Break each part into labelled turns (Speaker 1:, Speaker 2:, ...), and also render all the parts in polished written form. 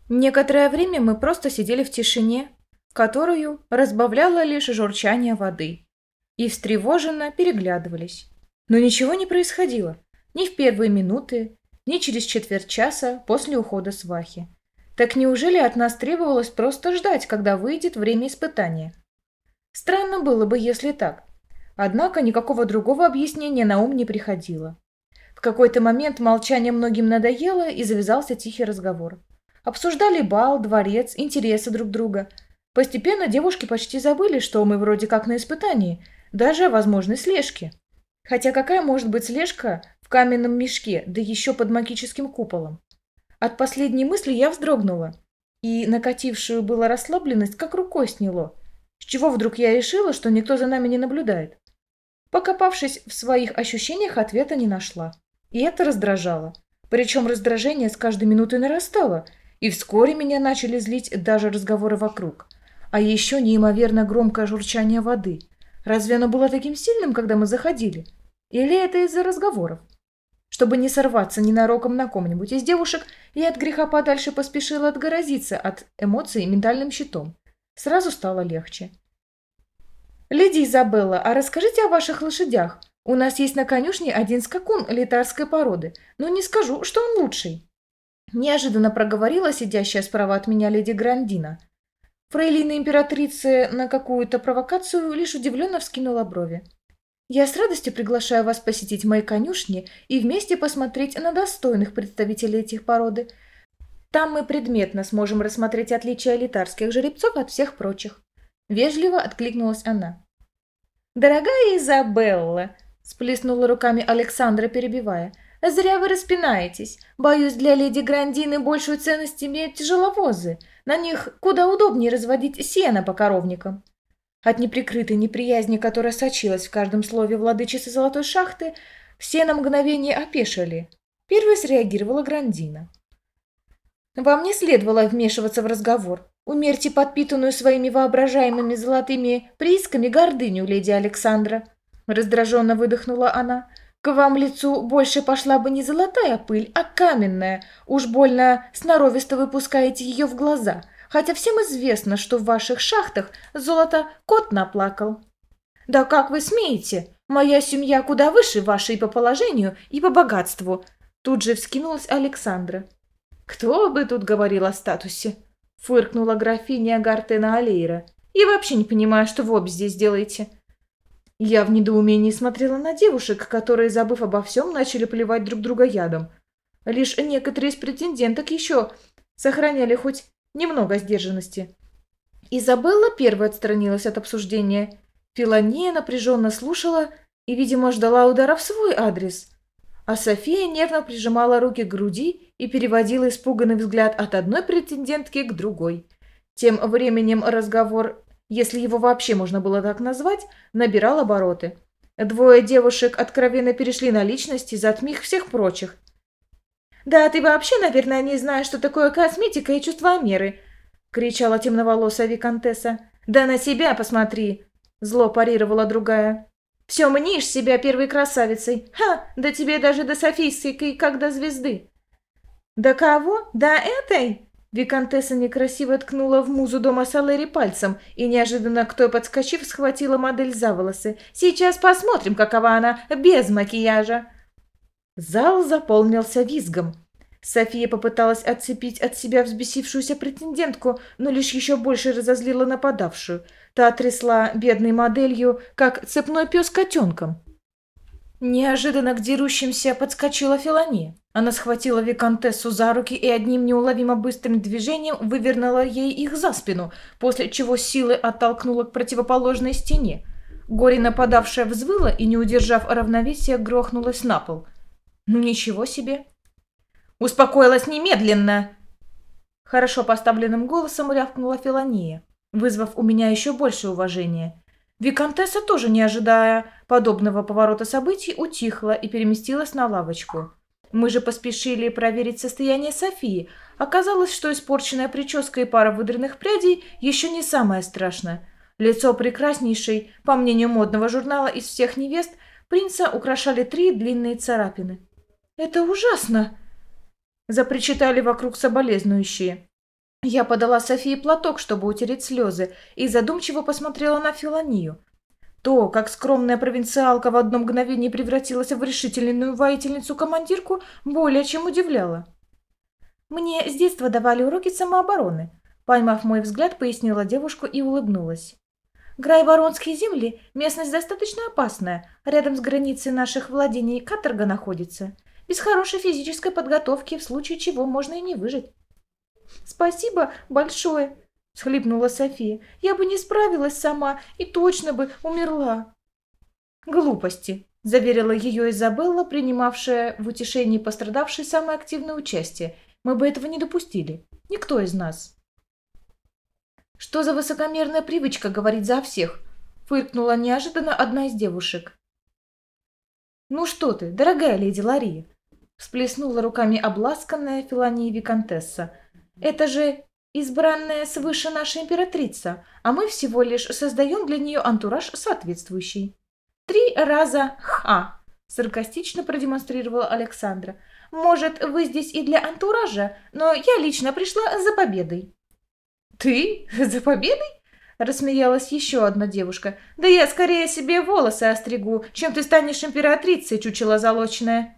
Speaker 1: Некоторое время мы просто сидели в тишине, которую разбавляло лишь журчание воды, и встревоженно переглядывались. Но ничего не происходило, ни в первые минуты, ни через четверть часа после ухода свахи. Так неужели от нас требовалось просто ждать, когда выйдет время испытания? Странно было бы, если так. Однако никакого другого объяснения на ум не приходило. В какой-то момент молчание многим надоело, и завязался тихий разговор. Обсуждали бал, дворец, интересы друг друга. Постепенно девушки почти забыли, что мы вроде как на испытании, даже о возможной слежке. Хотя какая может быть слежка в каменном мешке, да еще под магическим куполом? От последней мысли я вздрогнула, и накатившую было расслабленность как рукой сняло. С чего вдруг я решила, что никто за нами не наблюдает? Покопавшись в своих ощущениях, ответа не нашла. И это раздражало. Причем раздражение с каждой минутой нарастало, и вскоре меня начали злить даже разговоры вокруг. А еще неимоверно громкое журчание воды. Разве оно было таким сильным, когда мы заходили? Или это из-за разговоров? Чтобы не сорваться ненароком на ком-нибудь из девушек, я от греха подальше поспешила отгородиться от эмоций ментальным щитом. Сразу стало легче. «Леди Изабелла, а расскажите о ваших лошадях. У нас есть на конюшне один скакун литарской породы, но не скажу, что он лучший». Неожиданно проговорила сидящая справа от меня леди Грандина. Фрейлина императрицы на какую-то провокацию лишь удивленно вскинула брови. «Я с радостью приглашаю вас посетить мои конюшни и вместе посмотреть на достойных представителей этих породы. Там мы предметно сможем рассмотреть отличия литарских жеребцов от всех прочих». Вежливо откликнулась она. «Дорогая Изабелла!» – сплеснула руками Александра, перебивая. «Зря вы распинаетесь. Боюсь, для леди Грандины большую ценность имеют тяжеловозы. На них куда удобнее разводить сено по коровникам». От неприкрытой неприязни, которая сочилась в каждом слове владычицы Золотой Шахты, все на мгновение опешили. Первой среагировала Грандина. «Вам не следовало вмешиваться в разговор. Умерьте подпитанную своими воображаемыми золотыми приисками гордыню, леди Александра», — раздраженно выдохнула она. «К вам лицу больше пошла бы не золотая пыль, а каменная. Уж больно сноровисто выпускаете ее в глаза, хотя всем известно, что в ваших шахтах золото кот наплакал». «Да как вы смеете? Моя семья куда выше вашей по положению и по богатству», — тут же вскинулась Александра. «Кто бы тут говорил о статусе?» — фыркнула графиня Гартена Алейра. «И вообще не понимаю, что вы обе здесь делаете». Я в недоумении смотрела на девушек, которые, забыв обо всем, начали поливать друг друга ядом. Лишь некоторые из претенденток еще сохраняли хоть немного сдержанности. Изабелла первой отстранилась от обсуждения. Филония напряженно слушала и, видимо, ждала удара в свой адрес. А София нервно прижимала руки к груди и переводила испуганный взгляд от одной претендентки к другой. Тем временем разговор, если его вообще можно было так назвать, набирал обороты. Двое девушек откровенно перешли на личности, затмив всех прочих. «Да ты вообще, наверное, не знаешь, что такое косметика и чувства меры!» — кричала темноволосая виконтесса. «Да на себя посмотри!» — зло парировала другая. «Все мнишь себя первой красавицей. Ха, да тебе даже до Софийской, как до звезды». «До кого? До этой?» Викантесса некрасиво ткнула в музу дома Салери пальцем и, неожиданно к той подскочив, схватила модель за волосы. «Сейчас посмотрим, какова она без макияжа». Зал заполнился визгом. София попыталась отцепить от себя взбесившуюся претендентку, но лишь еще больше разозлила нападавшую. Та трясла бедной моделью, как цепной пес котенком. Неожиданно к дерущимся подскочила Филония. Она схватила виконтессу за руки и одним неуловимо быстрым движением вывернула ей их за спину, после чего силой оттолкнула к противоположной стене. Горе нападавшая взвыла и, не удержав равновесия, грохнулась на пол. «Ну ничего себе!» «Успокоилась немедленно!» Хорошо поставленным голосом рявкнула Филония, вызвав у меня еще больше уважения. Виконтесса, тоже не ожидая подобного поворота событий, утихла и переместилась на лавочку. Мы же поспешили проверить состояние Софии. Оказалось, что испорченная прическа и пара выдренных прядей еще не самое страшное. Лицо прекраснейшей, по мнению модного журнала, из всех невест, принца украшали 3 длинные царапины. «Это ужасно!» – запричитали вокруг соболезнующие. Я подала Софии платок, чтобы утереть слезы, и задумчиво посмотрела на Филонию. То, как скромная провинциалка в одно мгновение превратилась в решительную воительницу-командирку, более чем удивляло. «Мне с детства давали уроки самообороны», — поймав мой взгляд, пояснила девушка и улыбнулась. «Грайворонские земли — местность достаточно опасная, рядом с границей наших владений каторга находится. Без хорошей физической подготовки в случае чего можно и не выжить». «Спасибо большое», — всхлипнула София. «Я бы не справилась сама и точно бы умерла». «Глупости», — заверила ее Изабелла, принимавшая в утешении пострадавшей самое активное участие. «Мы бы этого не допустили. Никто из нас». «Что за высокомерная привычка говорить за всех?» — фыркнула неожиданно одна из девушек. «Ну что ты, дорогая леди Лария!» — всплеснула руками обласканная Филания виконтесса. «Это же избранная свыше наша императрица, а мы всего лишь создаем для нее антураж соответствующий». «3 раза ха!» — саркастично продемонстрировала Александра. «Может, вы здесь и для антуража, но я лично пришла за победой». «Ты? За победой?» — рассмеялась еще одна девушка. «Да я скорее себе волосы остригу, чем ты станешь императрицей, чучело залочное».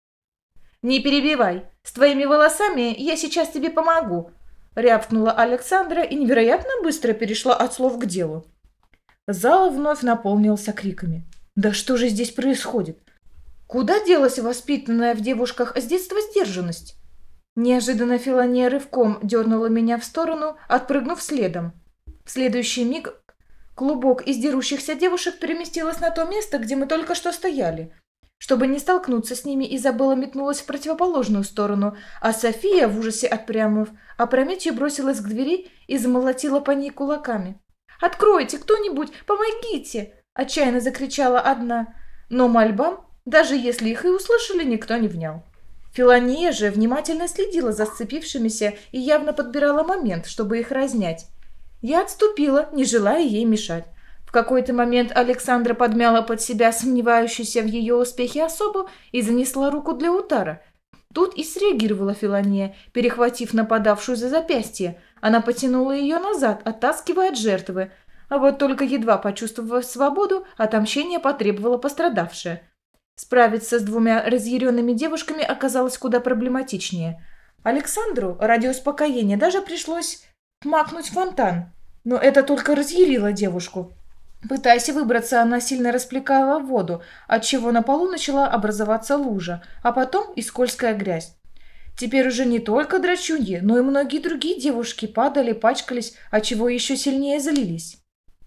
Speaker 1: «Не перебивай. С твоими волосами я сейчас тебе помогу», — рявкнула Александра и невероятно быстро перешла от слов к делу. Зал вновь наполнился криками. «Да что же здесь происходит? Куда делась воспитанная в девушках с детства сдержанность?» Неожиданно Филония рывком дернула меня в сторону, отпрыгнув следом. В следующий миг клубок из дерущихся девушек переместилась на то место, где мы только что стояли. Чтобы не столкнуться с ними, Изабелла метнулась в противоположную сторону, а София, в ужасе отпрянув, опрометью бросилась к двери и замолотила по ней кулаками. «Откройте, кто-нибудь! Помогите!» – отчаянно закричала одна. Но мольбам, даже если их и услышали, никто не внял. Филония же внимательно следила за сцепившимися и явно подбирала момент, чтобы их разнять. Я отступила, не желая ей мешать. В какой-то момент Александра подмяла под себя сомневающуюся в ее успехе особу и занесла руку для удара. Тут и среагировала Филония, перехватив нападавшую за запястье. Она потянула ее назад, оттаскивая от жертвы. А вот только едва почувствовав свободу, отомщение потребовала пострадавшая. Справиться с двумя разъяренными девушками оказалось куда проблематичнее. Александру ради успокоения даже пришлось макнуть фонтан, но это только разъярило девушку. Пытаясь выбраться, она сильно расплескала воду, отчего на полу начала образоваться лужа, а потом и скользкая грязь. Теперь уже не только драчуньи, но и многие другие девушки падали, пачкались, отчего еще сильнее злились.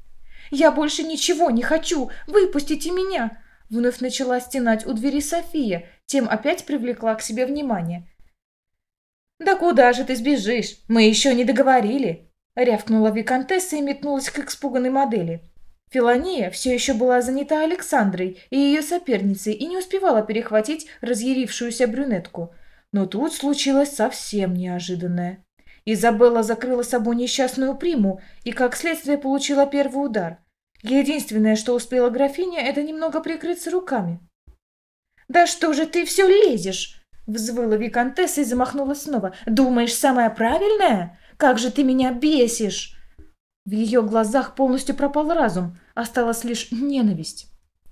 Speaker 1: «Я больше ничего не хочу! Выпустите меня!» Вновь начала стенать у двери София, тем опять привлекла к себе внимание. «Да куда же ты сбежишь? Мы еще не договорили!» Рявкнула виконтесса и метнулась к испуганной модели. Филония все еще была занята Александрой и ее соперницей и не успевала перехватить разъярившуюся брюнетку. Но тут случилось совсем неожиданное. Изабелла закрыла собой несчастную приму и, как следствие, получила первый удар. Единственное, что успела графиня, это немного прикрыться руками. «Да что же ты все лезешь?» — взвыла виконтесса и замахнулась снова. «Думаешь, самое правильное? Как же ты меня бесишь!» В ее глазах полностью пропал разум, осталась лишь ненависть.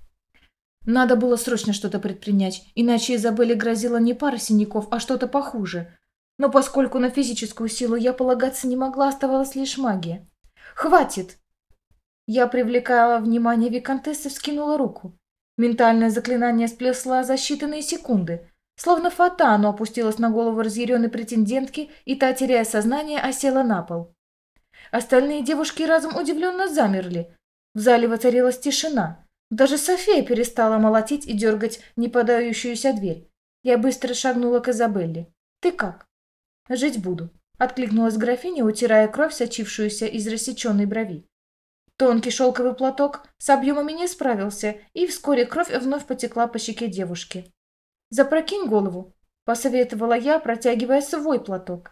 Speaker 1: Надо было срочно что-то предпринять, иначе Изабелле грозила не пара синяков, а что-то похуже. Но поскольку на физическую силу я полагаться не могла, оставалась лишь магия. «Хватит!» Я привлекала внимание виконтессы, вскинула руку. Ментальное заклинание сплесла за считанные секунды. Словно фата оно опустилось на голову разъяренной претендентки, и та, теряя сознание, осела на пол. Остальные девушки разом удивленно замерли. В зале воцарилась тишина. Даже София перестала молотить и дергать неподающуюся дверь. Я быстро шагнула к Изабелле. «Ты как?» «Жить буду», — откликнулась графиня, утирая кровь, сочившуюся из рассеченной брови. Тонкий шелковый платок с объемами не справился, и вскоре кровь вновь потекла по щеке девушки. «Запрокинь голову», — посоветовала я, протягивая свой платок.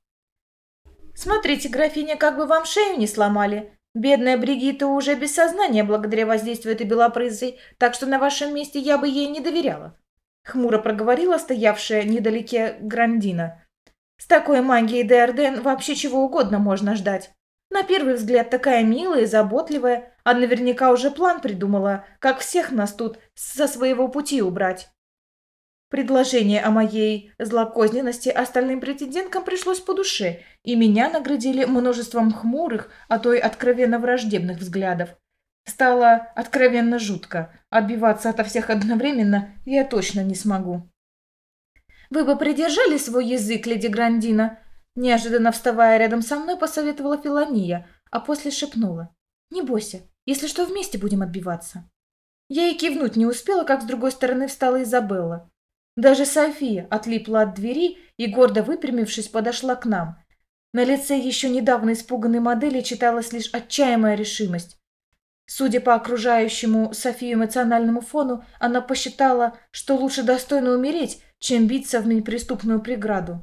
Speaker 1: «Смотрите, графиня, как бы вам шею не сломали. Бедная Бригитта уже без сознания благодаря воздействию этой белопрысой, так что на вашем месте я бы ей не доверяла», — хмуро проговорила стоявшая недалеке Грандина. С такой магией Деорден вообще чего угодно можно ждать. На первый взгляд такая милая и заботливая, а наверняка уже план придумала, как всех нас тут со своего пути убрать. Предложение о моей злокозненности остальным претенденткам пришлось по душе, и меня наградили множеством хмурых, а то и откровенно враждебных взглядов. Стало откровенно жутко. Отбиваться ото всех одновременно я точно не смогу. «Вы бы придержали свой язык, леди Грандина?» Неожиданно вставая рядом со мной, посоветовала Филания, а после шепнула. «Не бойся, если что, вместе будем отбиваться». Я и кивнуть не успела, как с другой стороны встала Изабелла. Даже София отлипла от двери и, гордо выпрямившись, подошла к нам. На лице еще недавно испуганной модели читалась лишь отчаянная решимость. Судя по окружающему Софию эмоциональному фону, она посчитала, что лучше достойно умереть, чем биться в неприступную преграду.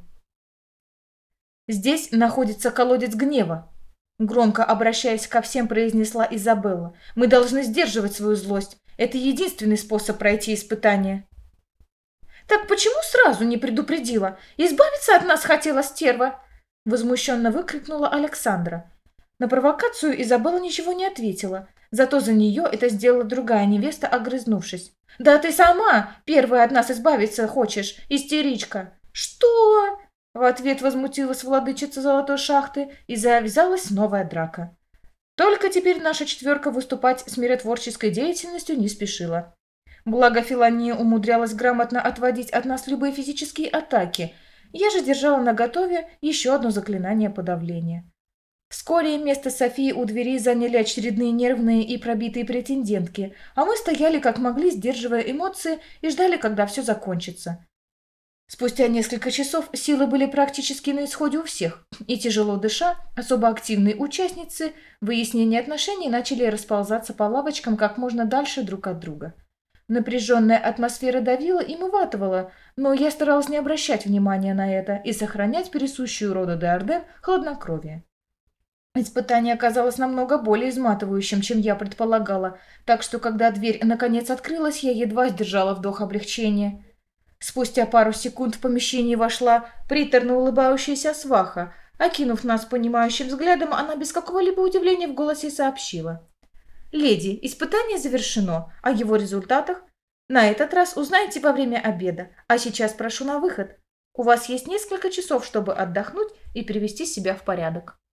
Speaker 1: «Здесь находится колодец гнева», — громко обращаясь ко всем, произнесла Изабелла. «Мы должны сдерживать свою злость. Это единственный способ пройти испытание». «Так почему сразу не предупредила? Избавиться от нас хотела стерва!» Возмущенно выкрикнула Александра. На провокацию Изабелла ничего не ответила, зато за нее это сделала другая невеста, огрызнувшись. «Да ты сама первая от нас избавиться хочешь, истеричка!» «Что?» В ответ возмутилась владычица Золотой Шахты, и завязалась новая драка. Только теперь наша четверка выступать с миротворческой деятельностью не спешила. Благо Филания умудрялась грамотно отводить от нас любые физические атаки. Я же держала наготове еще одно заклинание подавления. Вскоре место Софии у дверей заняли очередные нервные и пробитые претендентки, а мы стояли как могли, сдерживая эмоции, и ждали, когда все закончится. Спустя несколько часов силы были практически на исходе у всех, и тяжело дыша, особо активные участницы выяснения отношений начали расползаться по лавочкам как можно дальше друг от друга. Напряженная атмосфера давила и выматывала, но я старалась не обращать внимания на это и сохранять присущую роду Деорден хладнокровие. Испытание оказалось намного более изматывающим, чем я предполагала, так что, когда дверь наконец открылась, я едва сдержала вдох облегчения. Спустя пару секунд в помещение вошла приторно улыбающаяся сваха. Окинув нас понимающим взглядом, она без какого-либо удивления в голосе сообщила. «Леди, испытание завершено, о его результатах на этот раз узнаете во время обеда, а сейчас прошу на выход. У вас есть несколько часов, чтобы отдохнуть и привести себя в порядок».